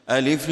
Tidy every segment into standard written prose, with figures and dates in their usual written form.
ألف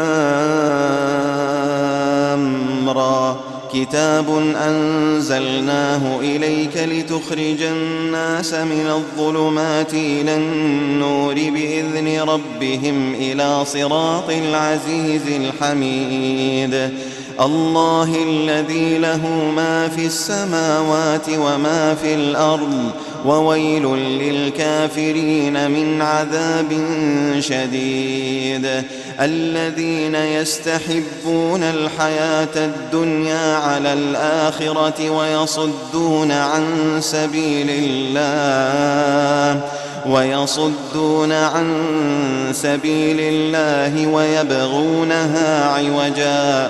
لام را كتاب أنزلناه إليك لتخرج الناس من الظلمات إلى النور بإذن ربهم إلى صراط العزيز الحميد الله الذي له ما في السماوات وما في الأرض وويل للكافرين من عذاب شديد الذين يستحبون الحياة الدنيا على الآخرة ويصدون عن سبيل الله ويبغونها عوجا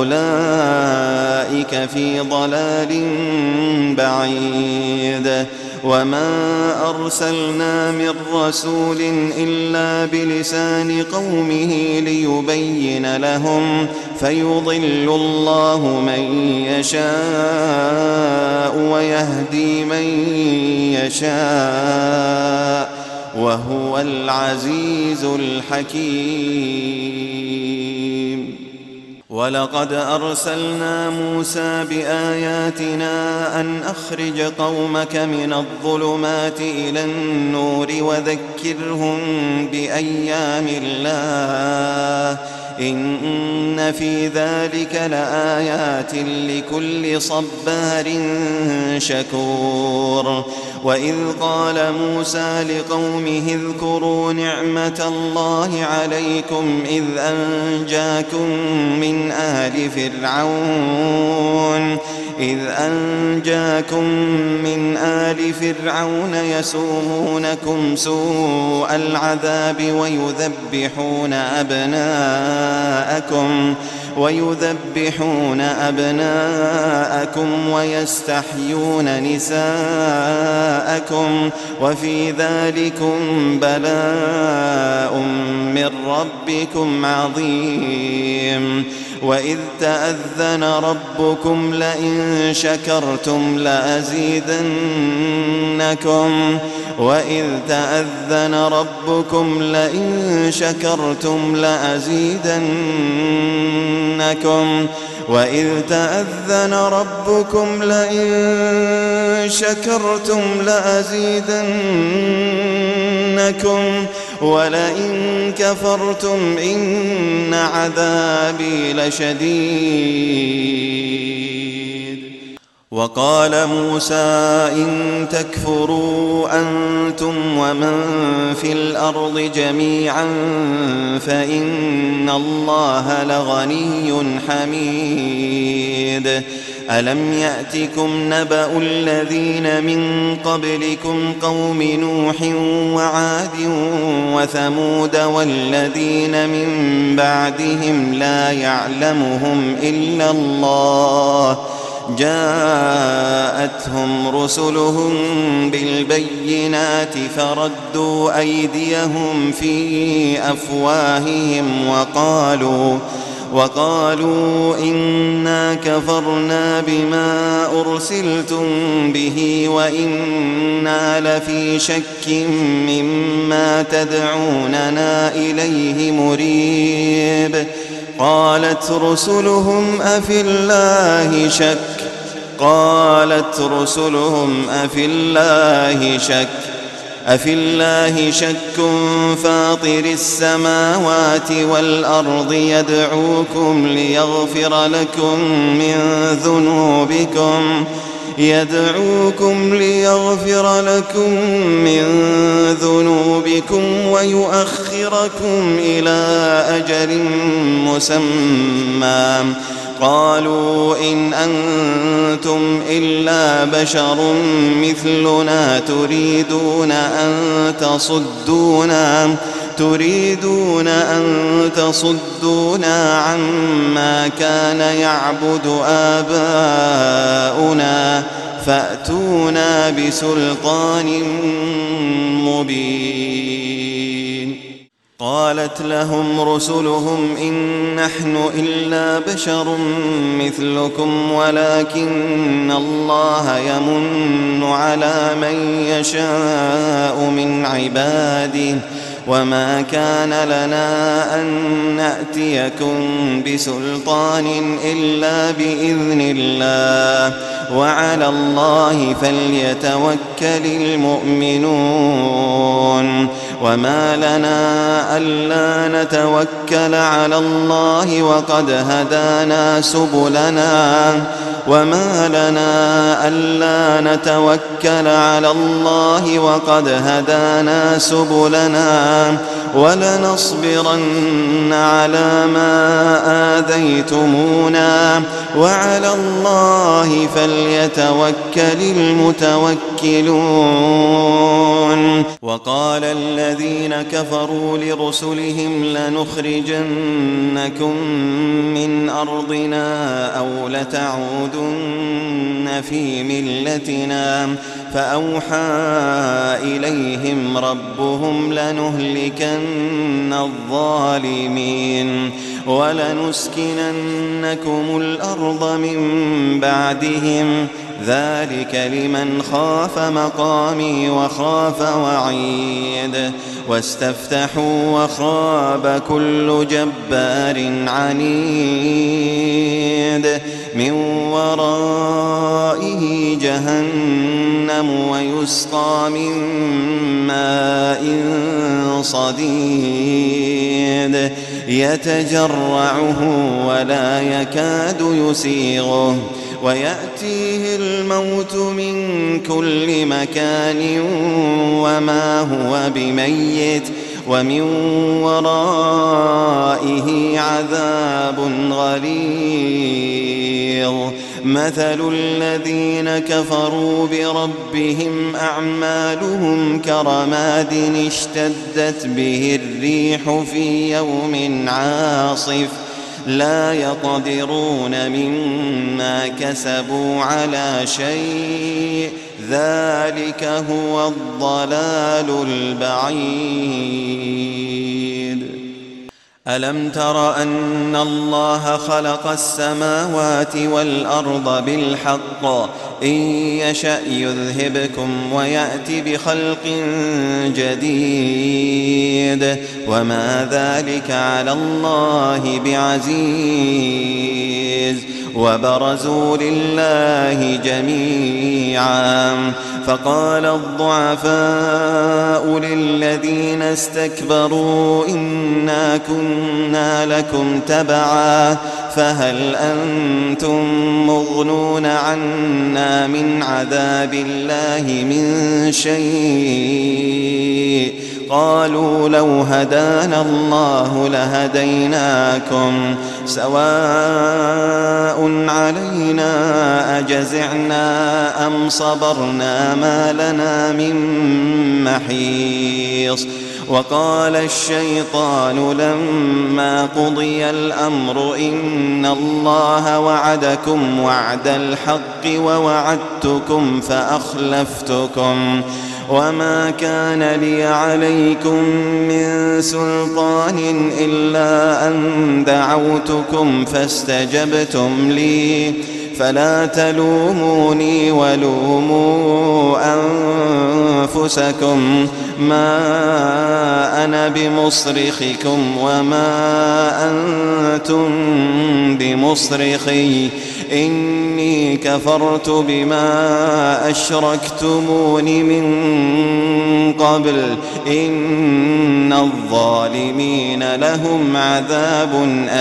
أولئك في ضلال بعيد وما أرسلنا من رسول إلا بلسان قومه ليبين لهم فيضل الله من يشاء ويهدي من يشاء وهو العزيز الحكيم ولقد أرسلنا موسى بآياتنا أن أخرج قومك من الظلمات إلى النور وذكرهم بأيام الله إن في ذلك لآيات لكل صبار شكور وإذ قال موسى لقومه اذكروا نعمة الله عليكم إذ أنجاكم من آل فرعون يسومونكم سوء العذاب ويذبحون أبناءكم ويستحيون نساءكم وفي ذلكم بلاء من ربكم عظيم وإذ تأذن ربكم لئن شكرتم لأزيدنكم ولئن كفرتم إن عذابي لشديد وقال موسى إن تكفروا أنتم ومن في الأرض جميعا فإن الله لغني حميد ألم يأتكم نبأ الذين من قبلكم قوم نوح وعاد وثمود والذين من بعدهم لا يعلمهم إلا الله جاءتهم رسلهم بالبينات فردوا أيديهم في أفواههم وقالوا إنا كفرنا بما أرسلتم به وإنا لفي شك مما تدعوننا إليه مريب قالت رسلهم أفي الله شك فاطر السماوات والأرض يدعوكم ليغفر لكم من ذنوبكم ويؤخركم إلى أجل مسمى قالوا إن أنتم إلا بشر مثلنا تريدون أن تصدونا عما كان يعبد آباؤنا فأتونا بسلطان مبين قالت لهم رسلهم إن نحن إلا بشر مثلكم ولكن الله يمن على من يشاء من عباده وما كان لنا أن نأتيكم بسلطان إلا بإذن الله وعلى الله فليتوكل المؤمنون وما لنا ألا نتوكل على الله وقد هدانا سبلنا ولنصبرن على ما آذيتمونا وعلى الله فليتوكل المتوكلون وقال الذين كفروا لرسلهم لنخرجنكم من أرضنا أو لتعودن في ملتنا فأوحى إليهم ربهم لنهلكن الظالمين ولنسكننكم الأرض من بعدهم ذلك لمن خاف مقامي وخاف وعيد واستفتحوا وخاب كل جبار عنيد من ورائه جهنم ويسقى من ماء صديد يتجرعه ولا يكاد يسيغه ويأتيه الموت من كل مكان وما هو بميت ومن ورائه عذاب غليظ مثل الذين كفروا بربهم أعمالهم كرماد اشتدت به الريح في يوم عاصف لا يقدرون مما كسبوا على شيء ذلك هو الضلال البعيد ألم تر أن الله خلق السماوات والأرض بالحق إن يشأ يذهبكم ويأتي بخلق جديد وما ذلك على الله بعزيز وبرزوا لله جميعا فقال الضعفاء للذين استكبروا إنا كنا لكم تبعا فهل أنتم مغنون عنا من عذاب الله من شيء قالوا لو هدانا الله لهديناكم سواء علينا أجزعنا أم صبرنا ما لنا من محيص وقال الشيطان لما قضي الأمر إن الله وعدكم وعد الحق ووعدتكم فأخلفتكم وما كان لي عليكم من سلطان إلا أن دعوتكم فاستجبتم لي فلا تلوموني ولوموا أنفسكم ما أنا بمصرخكم وما أنتم بمصرخي إني كفرت بما أشركتمون من قبل إن الظالمين لهم عذاب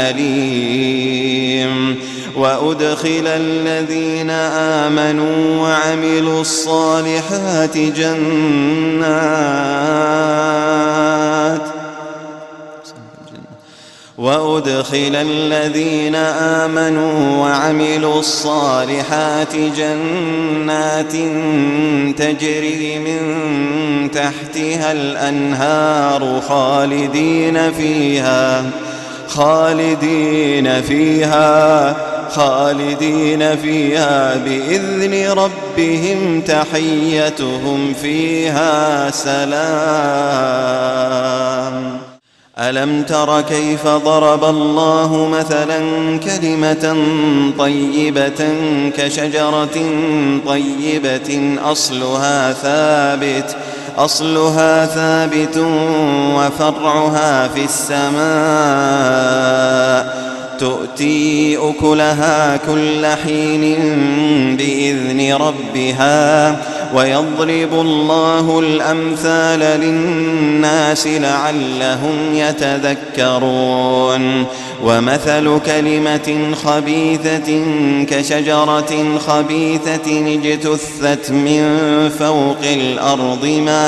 أليم وأدخل الذين آمنوا وعملوا الصالحات جنات تجري من تحتها الأنهار خالدين فيها بإذن ربهم تحيتهم فيها سلام ألم تر كيف ضرب الله مثلا كلمة طيبة كشجرة طيبة أصلها ثابت وفرعها في السماء تؤتي أكلها كل حين بإذن ربها ويضرب الله الأمثال للناس لعلهم يتذكرون ومثل كلمة خبيثة كشجرة خبيثة اجتثت من فوق الأرض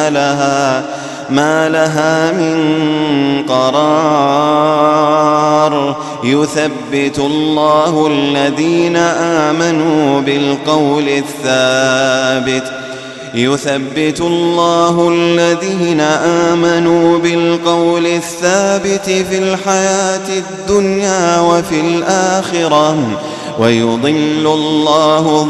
ما لها من قرار يثبت الله الذين آمنوا بالقول الثابت في الحياة الدنيا وفي الآخرة ويضل الله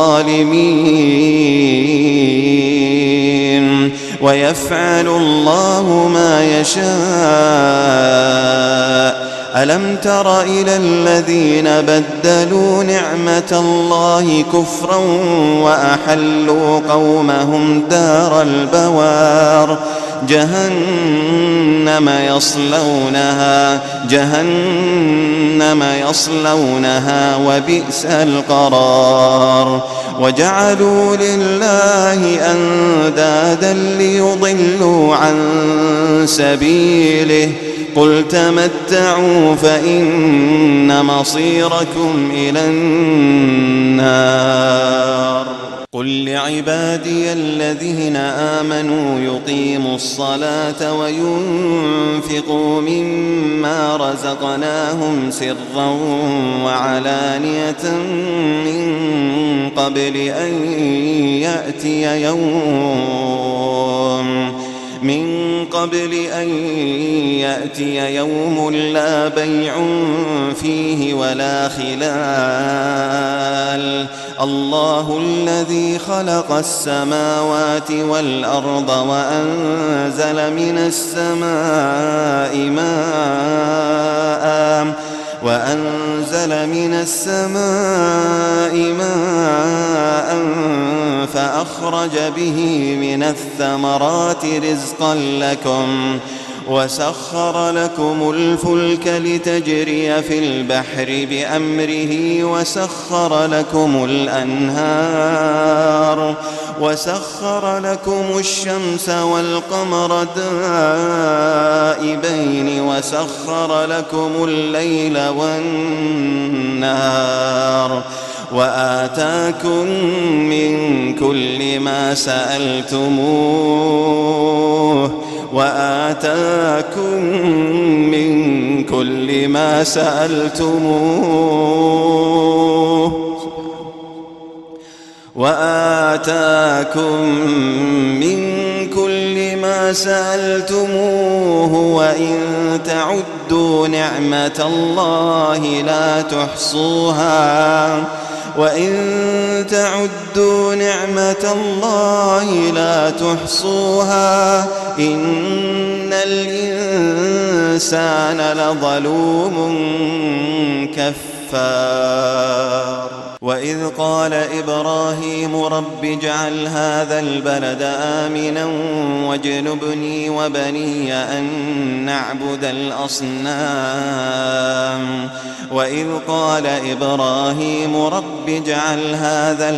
الظالمين ويفعل الله ما يشاء ألم تر إلى الذين بدلوا نعمة الله كفرا وأحلوا قومهم دار البوار جهنم يصلونها وبئس القرار وجعلوا لله أندادا ليضلوا عن سبيله قل تمتعوا فإن مصيركم إلى النار قل لعبادي الذين آمنوا يقيموا الصلاة وينفقوا مما رزقناهم سرا وعلانية من قبل أن يأتي يوم لا بيع فيه ولا خلال الله الذي خلق السماوات والأرض وأنزل من السماء ماء فأخرج به من الثمرات رزقا لكم وسخر لكم الفلك لتجري في البحر بأمره وسخر لكم الشمس والقمر دائبين وسخر لكم الليل والنهار وآتاكم من كل ما سألتموه وإن تعدوا نعمة الله لا تحصوها إن الإنسان لظلوم كفار وإذ قال إبراهيم رب اجعل هذا البلد آمنا واجنبني وبني أن نعبد الأصنام وإذ قال إبراهيم رب اجعل هذا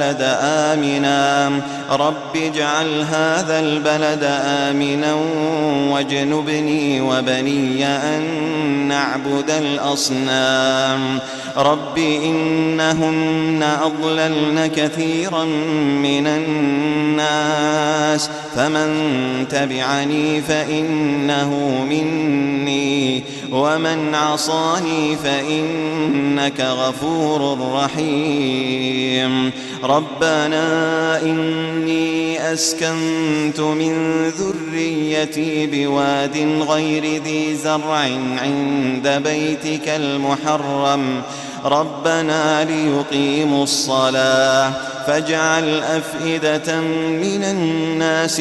البلد آمنا واجنبني وبني أن نعبد الأصنام رب إنهن أضللن كثيرا من الناس فمن تبعني فإنه مني ومن عصاني فإنك غفور رحيم ربنا إني أسكنت من ذريتي بواد غير ذي زرع عند بيتك المحرم ربنا ليقيموا الصلاة فاجعل أفئدة من الناس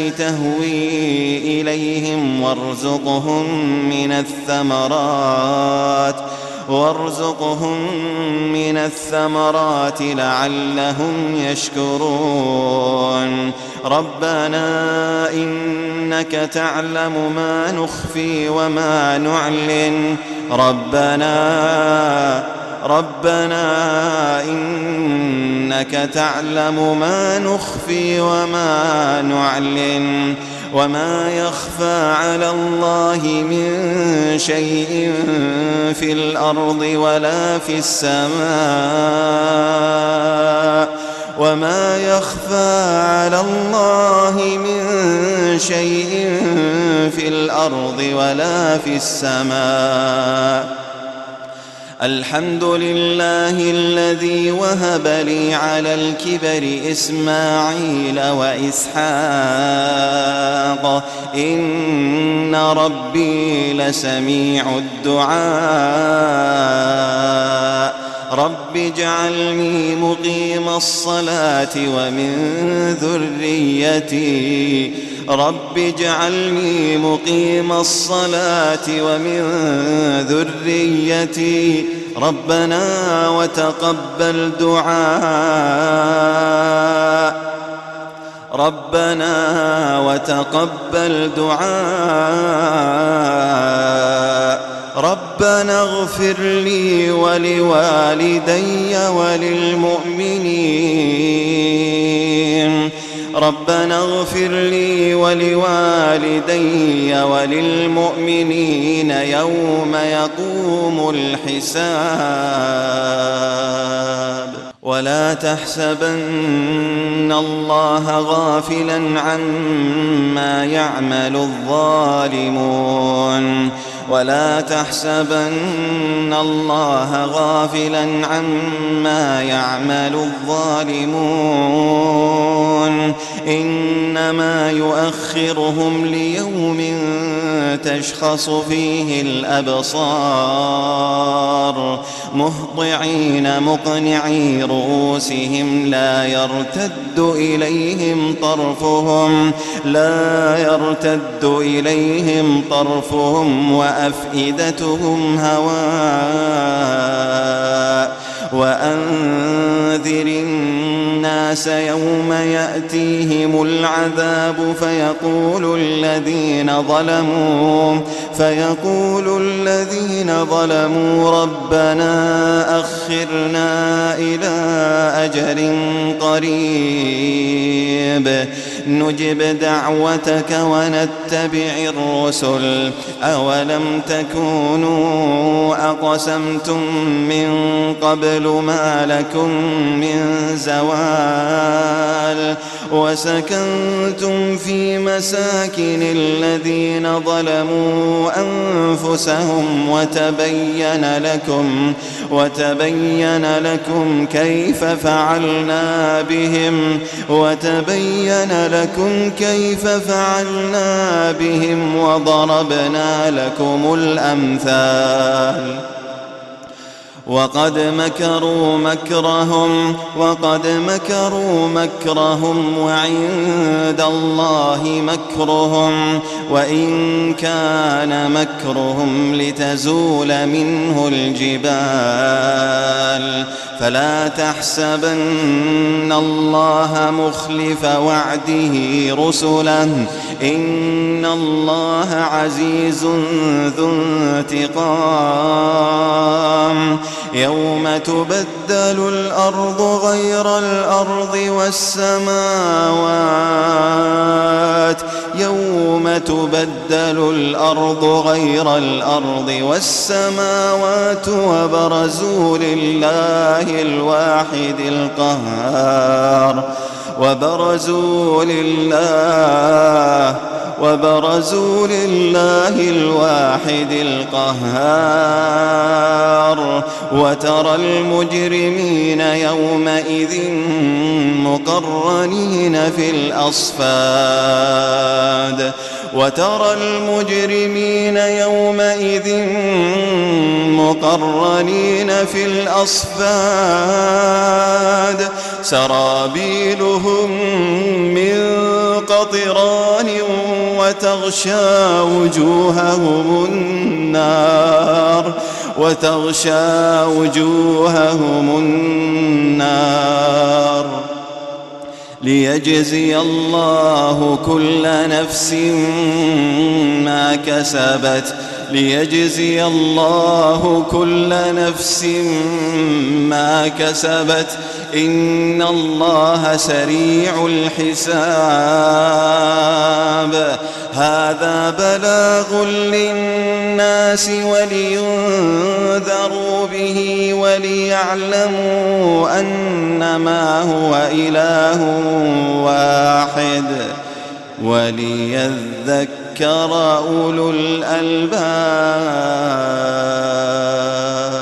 تهوي إليهم وارزقهم من الثمرات وارزقهم من الثمرات لعلهم يشكرون ربنا إنك تعلم ما نخفي وما نعلن ربنا إنك تعلم ما نخفي وما نعلن وما يخفى على الله من شيء في الأرض ولا في السماء وما يخفى على الله من شيء في الأرض ولا في السماء الحمد لله الذي وهب لي على الكبر إسماعيل وإسحاق إن ربي لسميع الدعاء رب اجعلني مقيم الصلاة ومن ذريتي رب اجعلني مقيم الصلاة ومن ذريتي ربنا وتقبل دعاء ربنا اغفر لي ولوالدي وللمؤمنين ربنا اغفر لي ولوالدي وللمؤمنين يوم يقوم الحساب ولا تحسبن الله غافلا عما يعمل الظالمون ولا تحسبن الله غافلا عما يعمل الظالمون إنما يؤخرهم ليوم تشخص فيه الأبصار مهطعين مقنعي رؤوسهم لا يرتد إليهم طرفهم وأفئدتهم هواء وأنذر الناس يوم يأتيهم العذاب فيقول الذين ظلموا ربنا أخرنا إلى أجل قريب نجب دعوتك ونتبع الرسل أولم تكونوا أقسمتم من قبل ما لكم من زوال وسكنتم في مساكن الذين ظلموا أنفسهم وتبين لكم كيف فعلنا بهم وضربنا لكم الأمثال وقد مكروا مكرهم وعند الله مكرهم وإن كان مكرهم لتزول منه الجبال فلا تحسبن الله مخلف وعده رسله إن الله عزيز ذو انتقام يوم تبدل الأرض غير الأرض والسماوات وبرزوا لله الواحد القهار وترى المجرمين يومئذ مقرنين في الأصفاد سرابيلهم من قطران وتغشى وجوههم النار وتغشى وجوههم النار ليجزي الله كل نفس ما كسبت ليجزي الله كل نفس ما كسبت إن الله سريع الحساب هذا بلاغ للناس ولينذروا به وليعلموا أنما هو إله واحد وليذكر أولو الألباب.